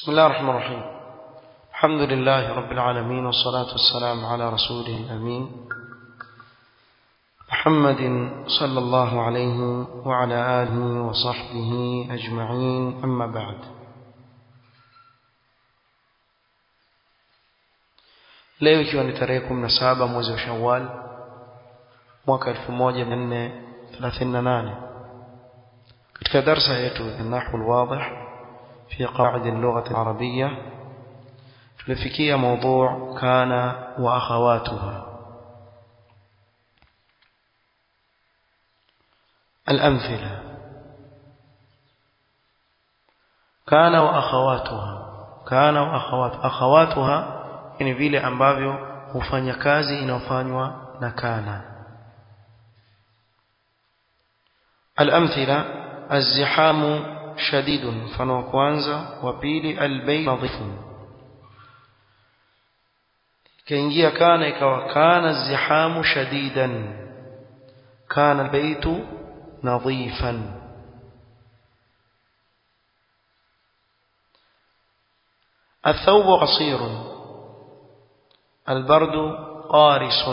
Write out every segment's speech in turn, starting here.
بسم الله الرحمن الرحيم. الحمد لله رب العالمين، والصلاة والسلام على رسوله الأمين محمد صلى الله عليه وعلى آله وصحبه أجمعين، أما بعد. leo ikiwa ni tarehe 17 mwezi wa Shawwal mwaka 1438 katika darasa yetu ya Nahwu al-Wadih في قواعد اللغة العربية tulifikia موضوع كان وأخواتها. الأمثلة: كان وأخواتها. كان وأخواتها، أخواتها ni vile ambavyo hufanya kazi inayofanywa na kana. الأمثلة: الزحام شديد، mfano wa kwanza. Wa pili, albayt nadhifun. kaingia kana ikawa kana الزحام شديدا، كان البيت نظيفا. الثوب قصير، البرد قارس.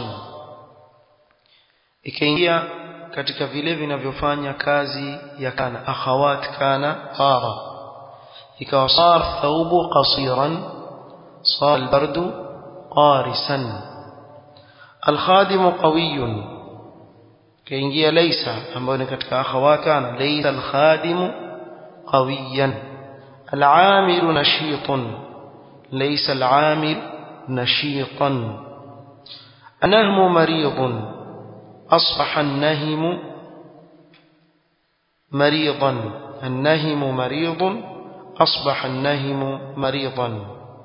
ikaingia katika vile vinavyofanya kazi ya kana. akhawat kana qara, ikawa sar thawbu qasiran, sar albardu qarisan. alkhadimu qawiyun, kaingia laysa ambayo ni katika akhawat kana. laysa alkhadimu qawiyan. alamilu nashitun, laysa alamil nashitan. النهم مريض، أصبح النهم مريضا. النهم مريض، أصبح النهم مريضا.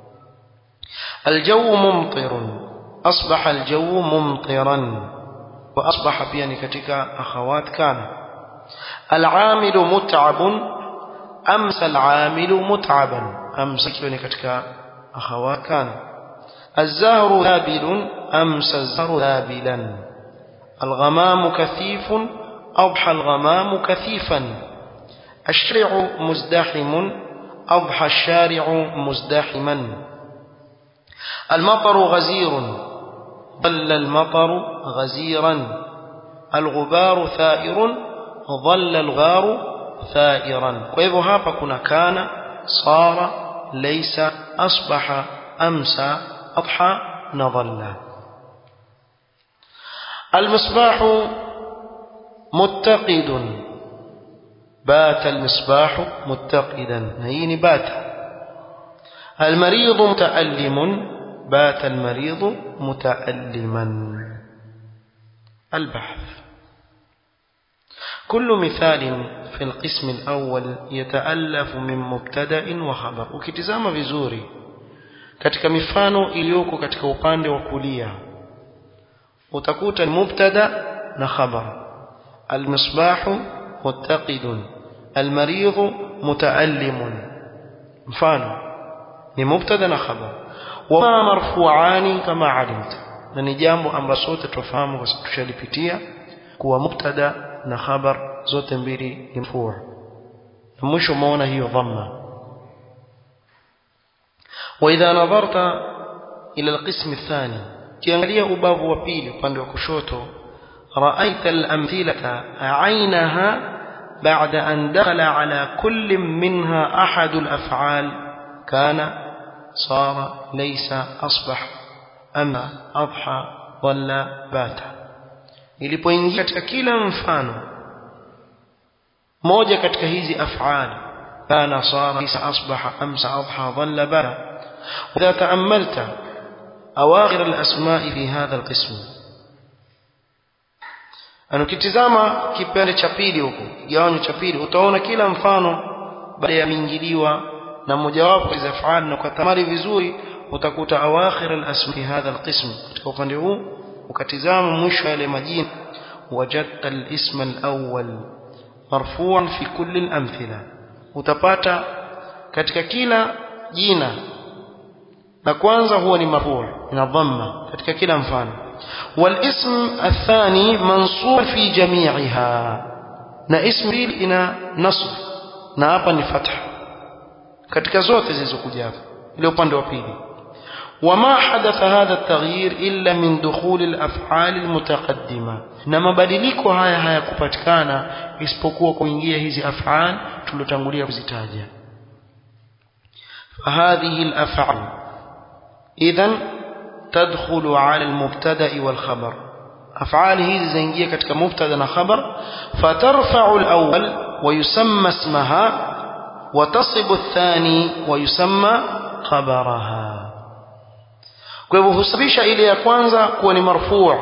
الجو ممطر، أصبح الجو ممطرا، وأصبح بيان كتك أخوات كان. العامل متعب، أمس العامل متعبا، أمس بيان كتك أخوات كان. الزهر ذابل، أمس الزهر ذابلا. الغمام كثيف، أضحى الغمام كثيفا. الشارع مزدحم، أضحى الشارع مزدحما. المطر غزير، ظل المطر غزيرا. الغبار ثائر، ظل الغبار ثائرا. وإذا هapa kuna kana، صار، ليس، أصبح، أمسى، أضحى، نظل. المصباح متقد، بات المصباح متقدا، هين بات. المريض متألم، بات المريض متألما. البحث: كل مثال في القسم الأول يتألف من مبتدأ وخبر. ukitizama vizuri katika mifano iliyoko katika upande wa kulia utakuta mubtada na khabar. almisbahu muttaqidun, almaridhu mutaallimun. mfano ni mubtada na khabar. wama marfu'ani kama alimta, na ni jambo ambalo sote tufahamu kwa sababu tushalipitia kuwa mubtada na khabar zote mbili ni marfu'. na mwisho umeona hiyo dhamma. واذا نظرت الى القسم الثاني، kiangalia ubavu wa pili upande wa kushoto, ra'aita al-amthilata aynaha ba'da an dakhala ala kulli minha ahad al-af'al kana, sara, laysa, asbah, ama, adha, dhalla, bata. ilipoingia katika kila mfano moja katika hizi af'al, kana, sara, laysa, asbaha, amsa, adha, dhalla, bata. وإذا تأملت أواخر الأسماء في هذا القسم، ukitizama kipande cha pili huko, kigawanyo cha pili, utaona kila mfano baada ya mingiliwa na mojawapo za af'al, na ukatamari vizuri utakuta awakhir al-asma fi hadha al-qism. katika upande huu ukatizama mwisho yale majina, wajadta al-ism al-awwal marfu'an fi kulli al-amthila, utapata katika kila jina na kwanza huwa ni marfu' ina dhamma katika kila mfano. والاسم الثاني منصوب في جميعها، na ism ina nasb na hapa ni fatha. katika zote zilizokuja hapo ile upande wa pili. وما حدث هذا التغيير إلا من دخول الأفعال المتقدمة na mabadiliko haya hayakupatikana isipokuwa kuingia hizi af'al tulotangulia kuzitaja. فهذه الأفعال إذن تدخل على المبتدأ والخبر. أفعال hizi zaingia katika mubtada na khabar. فترفع الأول ويسمى اسمها وتصب الثاني ويسمى خبرها. kwa hivyo husabisha ile ya kwanza kuwa ni marfu'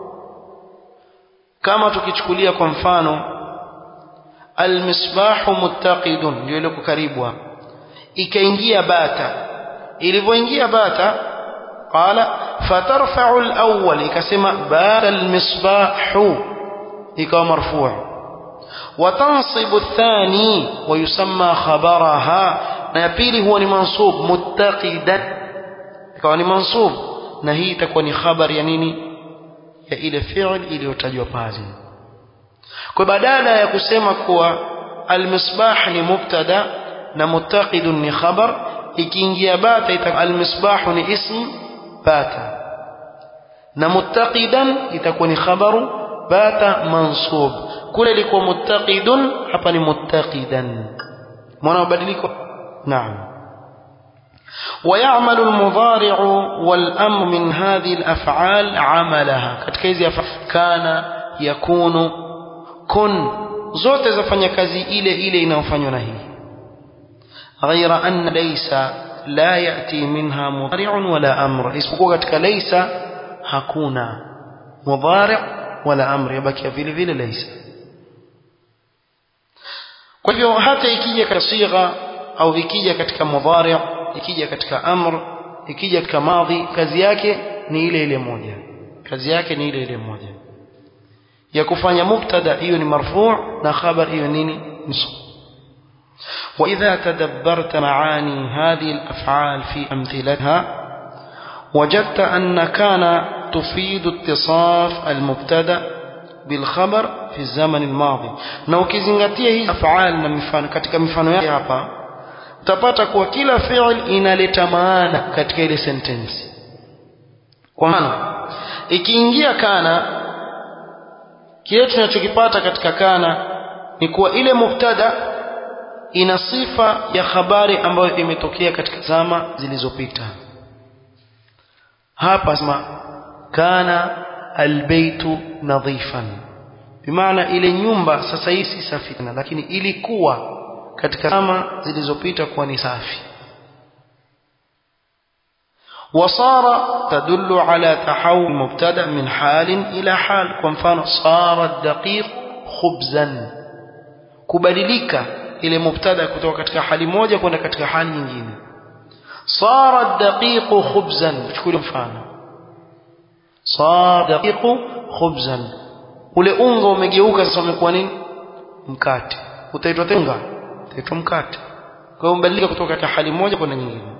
kama tukichukulia kwa mfano almisbahu muttaqidun ndio ile kukaribu ikaingia bata. ilivyoingia bata qala fatarfa'u al-awwal ikasema bata almisbahu ikawa marfu' wa tansibu ath-thani wa yusamma khabaraha na ya pili huwa ni mansub muttaqidan ikawa ni mansub na hii itakuwa ni khabar ya nini ya ile fi'l iliyotajwa pale. kwa badala ya kusema kuwa almisbah ni mubtada na muttaqidun ni khabar ikiingia bata itakuwa almisbah ni ism bata na muttaqidan itakuwa ni khabaru bata mansub. kule ilikuwa muttaqidun hapa ni muttaqidan. mbona mabadiliko? naam. ويعمل المضارع والأمر من هذه الأفعال عملها katika hizi kana yakunu kun zote zafanya kazi ile ile inayofanywa na hii. غير أن ليس لا يأتي منها مضارع ولا أمر isipokuwa katika laysa hakuna mudhari' wala amr yabaki vile vile laysa. kwa hivyo hata ikija katika sigha au ikija katika mudhari' ikija katika amr ikija katika madhi kazi yake ni ile ile moja. kazi yake ni ile ile moja ya kufanya mubtada hiyo ni marfu' na khabar hiyo nini nisb. وإذا تدبرت معاني هذه الأفعال في أمثلتها وجدت أن كان تفيد اتصاف المبتدا بالخبر في الزمن الماضي. na ukizingatia hii af'al na mifano katika mifano yake hapa utapata kuwa kila fi'l inaleta maana katika ile sentence. kwa maana ikiingia kana kile tunachokipata katika kana ni kuwa ile mubtada ina sifa ya habari ambayo imetokea katika zama zilizopita. hapa sema kana albaytu nadhifan bimaana ile nyumba sasa hii si safi tena lakini ilikuwa katika zama zilizopita kuwa ni safi. وصار تدل على تحول مبتدا من حال الى حال. kwa mfano صار الدقيق خبزا kubadilika ile mubtada kutoka katika hali moja kwenda katika hali nyingine. صار الدقيق خبزا chukua mfano صار الدقيق خبزا ule unga umegeuka sasa umekuwa nini mkate. utaitwa tenga utaitwa mkate. kwa hiyo mbadilika kutoka katika hali moja kwenda nyingine.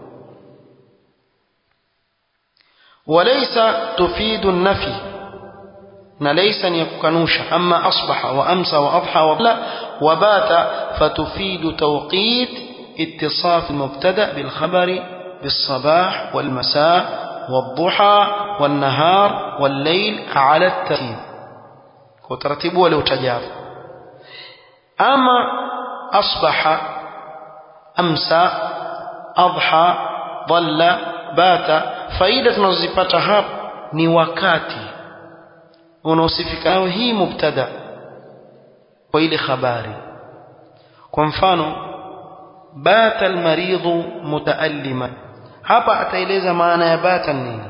وليس تفيد النفي na laysa ni kukanusha. amma asbaha wa amsa wa adha wa la وبات فتفيد توقيت اتصاف المبتدا بالخبر بالصباح والمساء والضحى والنهار والليل على الترتيب. وترتيبه ولو تجاف. أما أصبح أمسى أضحى ظل بات فائدة tunazipata hapa ni wakati unaosifika nao hii mubtada kwa ile habari. kwa mfano bata almaridhu mutaallima hapa ataeleza maana ya bata nini.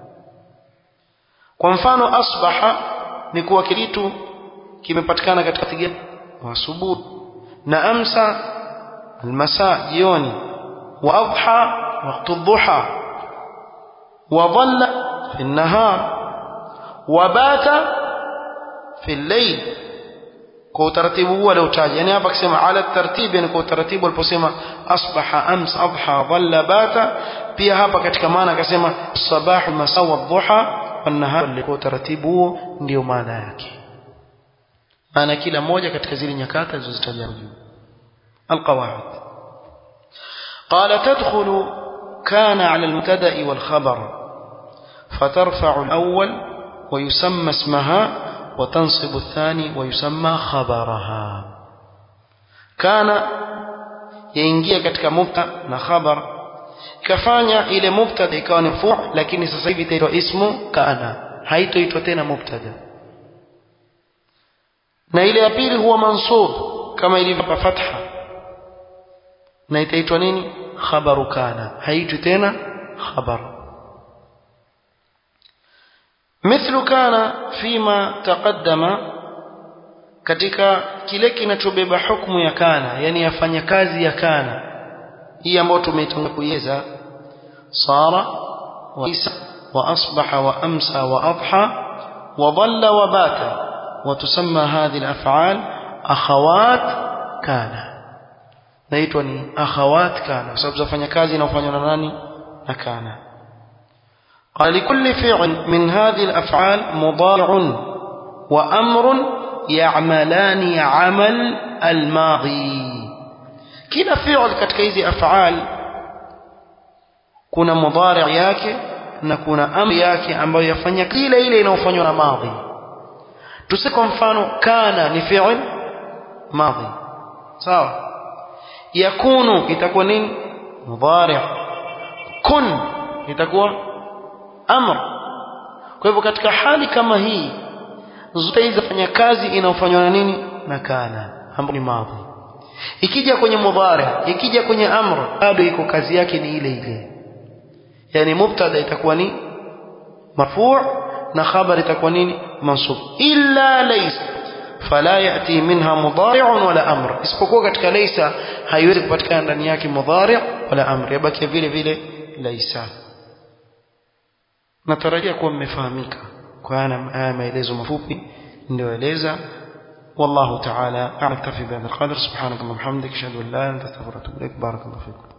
kwa mfano asbaha ni kuwa kitu kimepatikana katika tigani wa asubuhi na amsa almasa jioni wa adha waqtu dhuha wa dhalla fi an-nahar wa bata fi al-layl. kwa utaratibu huo aliotaja yani hapa akisema ala tartibi yani kwa utaratibu aliposema asbaha ams adha dhalla bata pia hapa katika maana akasema sabahu masa wa dhuha wan nahar. kwa utaratibu huo ndio maana yake. maana kila moja katika zile nyakati zilizotajwa juu. القواعد. قال تدخل كان على المبتدأ والخبر فترفع الأول ويسمى اسمها وتنصب الثاني ويسمى خبرها. كان yaingia katika mubtada na khabar, kafanya ile mubtada ikawa ni marfu', lakini sasa hivi itaitwa ismu kana, haitoitwa tena mubtada. Na ile ya pili huwa mansub kama ilivyo hapa fatha, na itaitwa nini? Khabaru kana, haitwi tena khabar. مثل كان فيما تقدم katika kile kinachobeba hukumu ya kana, yani yafanya kazi ya kana hii ambayo tumeitunga kuieleza, sara wa isa wa asbaha wa amsa wa adha wa dhalla wa bata, wa tusamma hadhihi al-af'al akhawat kana, naitwa ni akhawat kana kwa sababu zafanya kazi inayofanywa na nani? Na kana. قال لكل فعل من هذه الأفعال مضارع وأمر يعملان عمل الماضي. كلا فعل katika hizi af'al kuna mudari' yake na kuna amri yake ambayo yafanya kile ile inayofanywa na madhi. Tuseme mfano kana ni fi'l madhi, sawa? Yakunu itakuwa nini? Mudari'. Kun itakuwa amr. Kwa hivyo katika hali kama hii zote hizi zafanya kazi inayofanywa na nini? Na kana, ambapo ni madhi. Ikija kwenye mudhari, ikija kwenye amr, bado iko kazi yake ni ile ile. Yani mubtada itakuwa ni marfu' na khabar itakuwa nini? Mansub. Illa laysa fala yati minha mudhari'un wala amr, isipokuwa katika laysa haiwezi kupatikana ndani yake mudhari' wala amr, yabaki vile vile laysa. Natarajia kuwa mmefahamika kwa haya maelezo mafupi ndio eleza. والله تعالى أعلم. أكتفي بهذا القدر. سبحانك اللهم وبحمدك أشهد أن لا إله إلا أنت أستغفرك وأتوب إليك. بارك الله فيكم.